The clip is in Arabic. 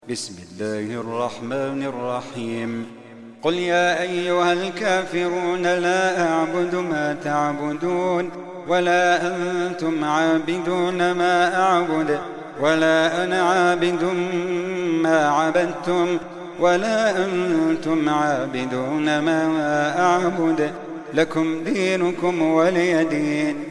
بسم الله الرحمن الرحيم. قل يا أيها الكافرون لا أعبد ما تعبدون ولا أنتم عابدون ما أعبد ولا أنا عابد ما عبدتم ولا أنتم عابدون ما أعبد لكم دينكم ولي دين.